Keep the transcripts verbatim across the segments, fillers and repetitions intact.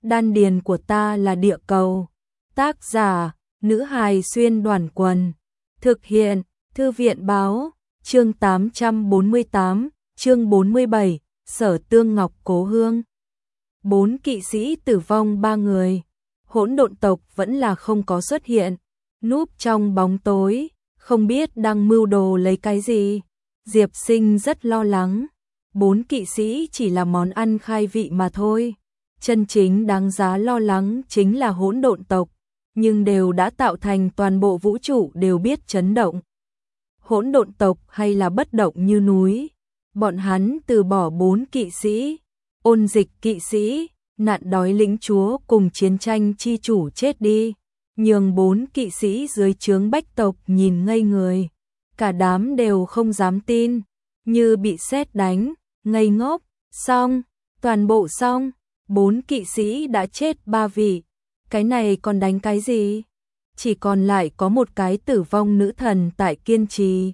Đan điền của ta là địa cầu. Tác giả, nữ hài xuyên đoàn quần. Thực hiện, thư viện báo, chương tám trăm bốn mươi tám, chương bốn mươi bảy, Sở Tương Ngọc cố hương. Bốn kỵ sĩ tử vong ba người. Hỗn độn tộc vẫn là không có xuất hiện, núp trong bóng tối, không biết đang mưu đồ lấy cái gì. Diệp Sinh rất lo lắng. Bốn kỵ sĩ chỉ là món ăn khai vị mà thôi. Chân chính đáng giá lo lắng chính là hỗn độn tộc, nhưng đều đã tạo thành toàn bộ vũ trụ đều biết chấn động. Hỗn độn tộc hay là bất động như núi. Bọn hắn từ bỏ bốn kỵ sĩ, ôn dịch kỵ sĩ, nạn đói lĩnh chúa cùng chiến tranh chi chủ chết đi, nhường bốn kỵ sĩ dưới trướng bách tộc nhìn ngây người. Cả đám đều không dám tin, như bị sét đánh, ngây ngốc. Xong, toàn bộ xong, bốn kỵ sĩ đã chết ba vị. Cái này còn đánh cái gì? Chỉ còn lại có một cái tử vong nữ thần tại kiên trì.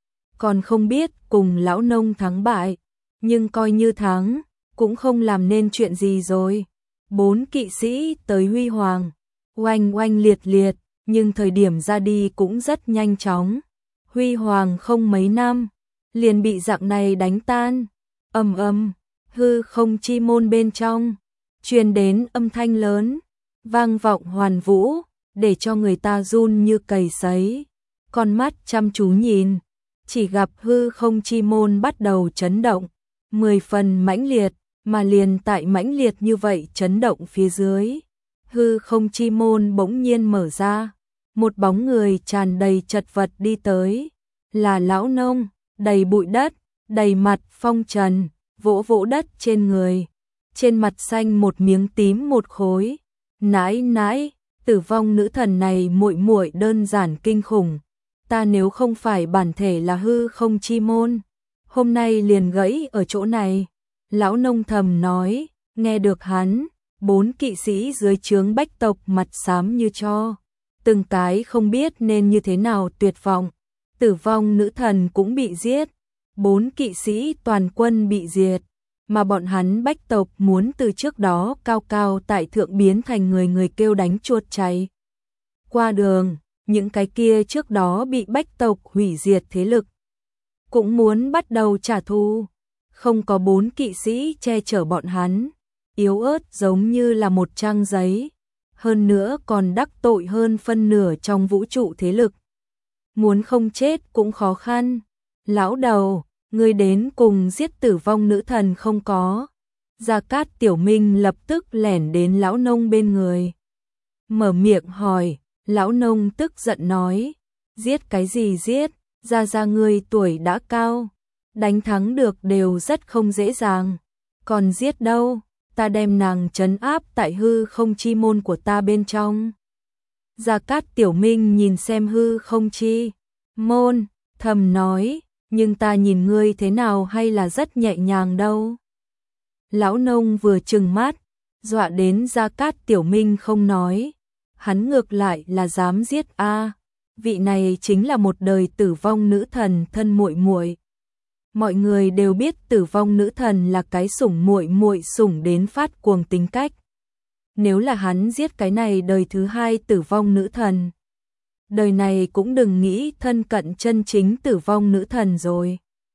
Còn không biết cùng lão nông thắng bại, nhưng coi như thắng, cũng không làm nên chuyện gì rồi. Bốn kỵ sĩ tới huy hoàng, oanh oanh liệt liệt, nhưng thời điểm ra đi cũng rất nhanh chóng. Huy hoàng không mấy năm, liền bị dạng này đánh tan. Ầm ầm, hư không chi môn bên trong truyền đến âm thanh lớn, vang vọng hoàn vũ, để cho người ta run như cầy sấy. Con mắt chăm chú nhìn, chỉ gặp hư không chi môn bắt đầu chấn động, mười phần mãnh liệt, mà liền tại mãnh liệt như vậy chấn động phía dưới, hư không chi môn bỗng nhiên mở ra, một bóng người tràn đầy chật vật đi tới, là lão nông, đầy bụi đất, đầy mặt phong trần, vỗ vỗ đất trên người, trên mặt xanh một miếng tím một khối. Nãi nãi, tử vong nữ thần này muội muội đơn giản kinh khủng, ta nếu không phải bản thể là hư không chi môn, hôm nay liền gãy ở chỗ này. Lão nông thầm nói, nghe được hắn, bốn kỵ sĩ dưới trướng bách tộc mặt xám như tro, từng cái không biết nên như thế nào tuyệt vọng. Tử vong nữ thần cũng bị giết, bốn kỵ sĩ toàn quân bị diệt, mà bọn hắn bách tộc muốn từ trước đó cao cao tại thượng biến thành người người kêu đánh chuột chạy qua đường. Những cái kia trước đó bị bách tộc hủy diệt thế lực cũng muốn bắt đầu trả thù. Không có bốn kỵ sĩ che chở bọn hắn, yếu ớt giống như là một trang giấy, hơn nữa còn đắc tội hơn phân nửa trong vũ trụ thế lực. Muốn không chết cũng khó khăn. Lão đầu, ngươi đến cùng giết tử vong nữ thần không có? Gia Cát Tiểu Minh lập tức lẻn đến lão nông bên người, mở miệng hỏi. Lão nông tức giận nói, giết cái gì giết, gia gia ngươi tuổi đã cao, đánh thắng được đều rất không dễ dàng, còn giết đâu, ta đem nàng trấn áp tại hư không chi môn của ta bên trong. Gia Cát Tiểu Minh nhìn xem hư không chi môn, thầm nói, nhưng ta nhìn ngươi thế nào hay là rất nhẹ nhàng đâu. Lão nông vừa trừng mắt, dọa đến Gia Cát Tiểu Minh không nói. Hắn ngược lại là dám giết a, à, vị này chính là một đời tử vong nữ thần thân muội muội. Mọi người đều biết tử vong nữ thần là cái sủng muội muội sủng đến phát cuồng tính cách. Nếu là hắn giết cái này đời thứ hai tử vong nữ thần, đời này cũng đừng nghĩ thân cận chân chính tử vong nữ thần rồi.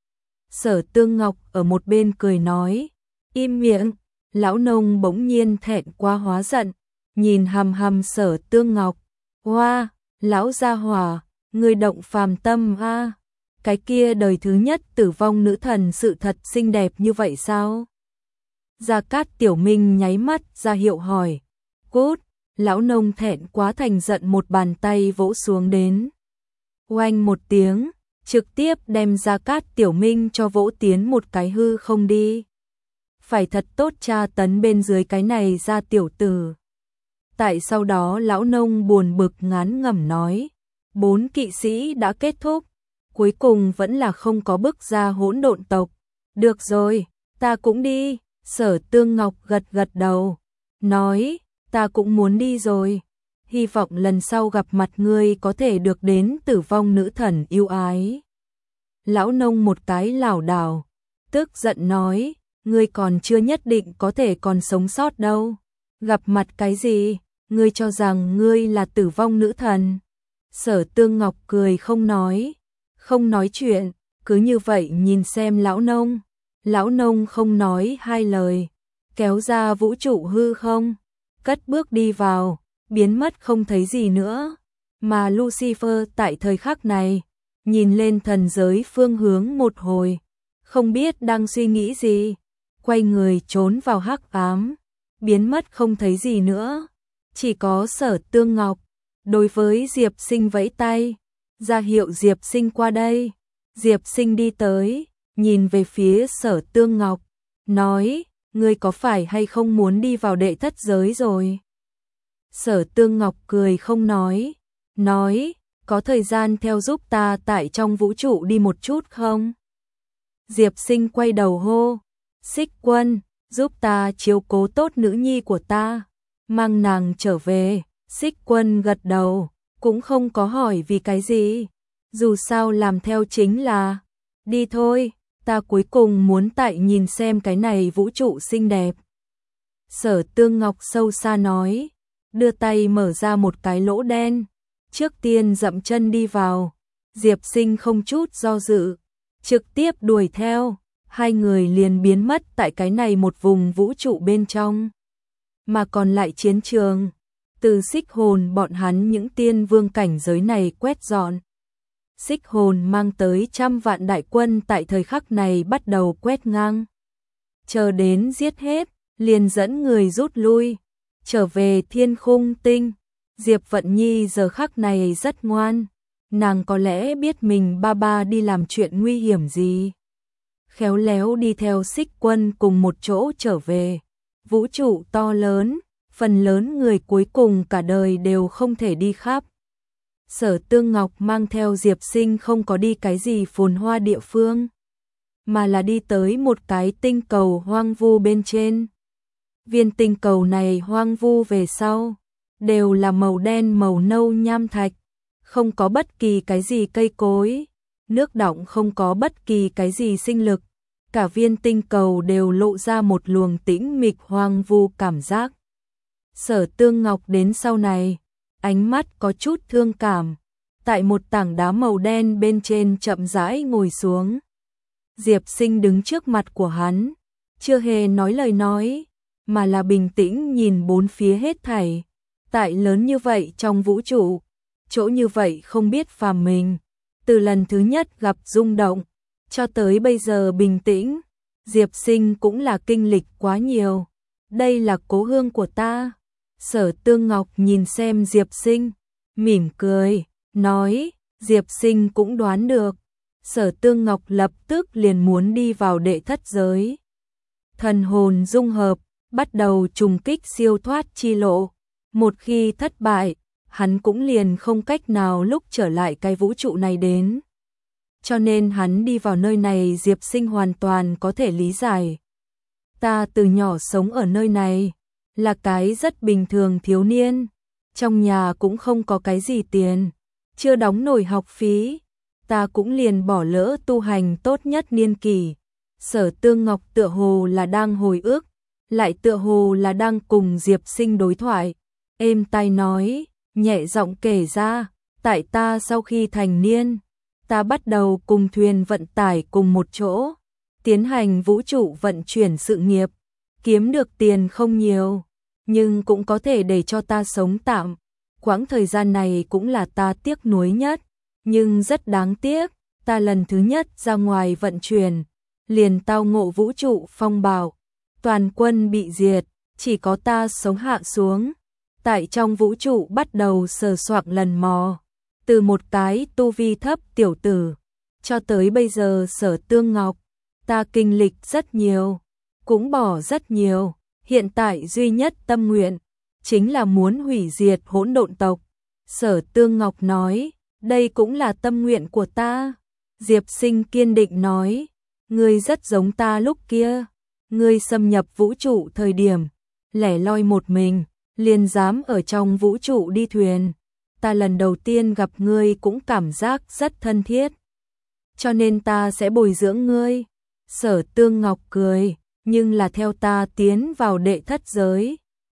Sở Tương Ngọc ở một bên cười nói, im miệng. Lão nông bỗng nhiên thẹn quá hóa giận, nhìn hằm hằm Sở Tương Ngọc, hoa, lão gia hỏa, người động phàm tâm a, à. Cái kia đời thứ nhất tử vong nữ thần sự thật xinh đẹp như vậy sao? Gia Cát Tiểu Minh nháy mắt ra hiệu hỏi, cút. Lão nông thẹn quá thành giận một bàn tay vỗ xuống đến, oanh một tiếng, trực tiếp đem Gia Cát Tiểu Minh cho vỗ tiến một cái hư không đi. Phải thật tốt tra tấn bên dưới cái này ra tiểu tử. Tại sau đó lão nông buồn bực ngán ngẩm nói, bốn kỵ sĩ đã kết thúc, cuối cùng vẫn là không có bức ra hỗn độn tộc. Được rồi, ta cũng đi. Sở Tương Ngọc gật gật đầu, nói, ta cũng muốn đi rồi. Hy vọng lần sau gặp mặt ngươi có thể được đến tử vong nữ thần yêu ái. Lão nông một cái lảo đảo, tức giận nói, ngươi còn chưa nhất định có thể còn sống sót đâu. Gặp mặt cái gì? Ngươi cho rằng ngươi là tử vong nữ thần? Sở Tương Ngọc cười không nói, không nói chuyện, cứ như vậy nhìn xem lão nông. Lão nông không nói hai lời, kéo ra vũ trụ hư không, cất bước đi vào, biến mất không thấy gì nữa. Mà Lucifer tại thời khắc này, nhìn lên thần giới phương hướng một hồi, không biết đang suy nghĩ gì, quay người trốn vào hắc ám, biến mất không thấy gì nữa. Chỉ có Sở Tương Ngọc đối với Diệp Sinh vẫy tay, ra hiệu Diệp Sinh qua đây. Diệp Sinh đi tới, nhìn về phía Sở Tương Ngọc, nói, ngươi có phải hay không muốn đi vào đệ thất giới rồi? Sở Tương Ngọc cười không nói, nói, có thời gian theo giúp ta tại trong vũ trụ đi một chút không? Diệp Sinh quay đầu hô, Xích Quân, giúp ta chiếu cố tốt nữ nhi của ta, mang nàng trở về. Xích Quân gật đầu, cũng không có hỏi vì cái gì, dù sao làm theo chính là, đi thôi, ta cuối cùng muốn tại nhìn xem cái này vũ trụ xinh đẹp. Sở Tương Ngọc sâu xa nói, đưa tay mở ra một cái lỗ đen, trước tiên dậm chân đi vào. Diệp Sinh không chút do dự, trực tiếp đuổi theo, hai người liền biến mất tại cái này một vùng vũ trụ bên trong. Mà còn lại chiến trường, từ Xích Hồn bọn hắn những tiên vương cảnh giới này quét dọn. Xích Hồn mang tới trăm vạn đại quân tại thời khắc này bắt đầu quét ngang. Chờ đến giết hết, liền dẫn người rút lui, trở về Thiên Khung Tinh. Diệp Vận Nhi giờ khắc này rất ngoan, nàng có lẽ biết mình ba ba đi làm chuyện nguy hiểm gì. Khéo léo đi theo Xích Quân cùng một chỗ trở về. Vũ trụ to lớn, phần lớn người cuối cùng cả đời đều không thể đi khắp. Sở Tương Ngọc mang theo Diệp Sinh không có đi cái gì phồn hoa địa phương, mà là đi tới một cái tinh cầu hoang vu bên trên. Viên tinh cầu này hoang vu về sau, đều là màu đen màu nâu nham thạch, không có bất kỳ cái gì cây cối, nước đọng không có bất kỳ cái gì sinh lực, cả viên tinh cầu đều lộ ra một luồng tĩnh mịch hoang vu cảm giác. Sở Tương Ngọc đến sau này, ánh mắt có chút thương cảm, tại một tảng đá màu đen bên trên chậm rãi ngồi xuống. Diệp Sinh đứng trước mặt của hắn, chưa hề nói lời nói, mà là bình tĩnh nhìn bốn phía hết thảy. Tại lớn như vậy trong vũ trụ, chỗ như vậy không biết phàm mình, từ lần thứ nhất gặp rung động, cho tới bây giờ bình tĩnh, Diệp Sinh cũng là kinh lịch quá nhiều. Đây là cố hương của ta. Sở Tương Ngọc nhìn xem Diệp Sinh, mỉm cười, nói, Diệp Sinh cũng đoán được. Sở Tương Ngọc lập tức liền muốn đi vào đệ thất giới. Thần hồn dung hợp, bắt đầu trùng kích siêu thoát chi lộ. Một khi thất bại, hắn cũng liền không cách nào lúc trở lại cái vũ trụ này đến. Cho nên hắn đi vào nơi này Diệp Sinh hoàn toàn có thể lý giải. Ta từ nhỏ sống ở nơi này, là cái rất bình thường thiếu niên, trong nhà cũng không có cái gì tiền, chưa đóng nổi học phí, ta cũng liền bỏ lỡ tu hành tốt nhất niên kỳ. Sở Tương Ngọc tựa hồ là đang hồi ức, lại tựa hồ là đang cùng Diệp Sinh đối thoại, êm tai nói, nhẹ giọng kể ra, tại ta sau khi thành niên, ta bắt đầu cùng thuyền vận tải cùng một chỗ, tiến hành vũ trụ vận chuyển sự nghiệp, kiếm được tiền không nhiều, nhưng cũng có thể để cho ta sống tạm. Quãng thời gian này cũng là ta tiếc nuối nhất, nhưng rất đáng tiếc, ta lần thứ nhất ra ngoài vận chuyển, liền tao ngộ vũ trụ phong bạo, toàn quân bị diệt, chỉ có ta sống hạ xuống, tại trong vũ trụ bắt đầu sờ soạng lần mò, từ một cái tu vi thấp tiểu tử, cho tới bây giờ Sở Tương Ngọc, ta kinh lịch rất nhiều, cũng bỏ rất nhiều, hiện tại duy nhất tâm nguyện, chính là muốn hủy diệt hỗn độn tộc. Sở Tương Ngọc nói, đây cũng là tâm nguyện của ta. Diệp Sinh kiên định nói, ngươi rất giống ta lúc kia, ngươi xâm nhập vũ trụ thời điểm, lẻ loi một mình, liền dám ở trong vũ trụ đi thuyền. Ta lần đầu tiên gặp ngươi cũng cảm giác rất thân thiết, cho nên ta sẽ bồi dưỡng ngươi. Sở Tương Ngọc cười, nhưng là theo ta tiến vào đệ thất giới,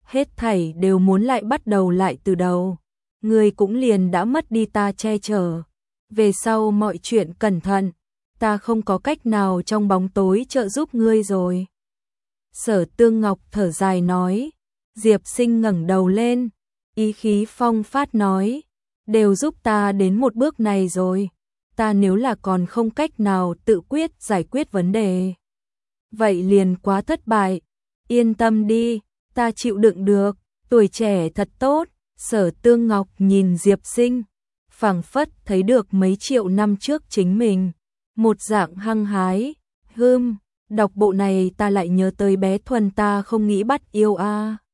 hết thảy đều muốn lại bắt đầu lại từ đầu. Ngươi cũng liền đã mất đi ta che chở. Về sau mọi chuyện cẩn thận, ta không có cách nào trong bóng tối trợ giúp ngươi rồi. Sở Tương Ngọc thở dài nói. Diệp Sinh ngẩng đầu lên, ý khí phong phát nói, đều giúp ta đến một bước này rồi, ta nếu là còn không cách nào tự quyết giải quyết vấn đề, vậy liền quá thất bại. Yên tâm đi, ta chịu đựng được, tuổi trẻ thật tốt. Sở Tương Ngọc nhìn Diệp Sinh, phảng phất thấy được mấy triệu năm trước chính mình, một dạng hăng hái. Hừm, đọc bộ này ta lại nhớ tới bé Thuần ta không nghĩ bắt yêu a.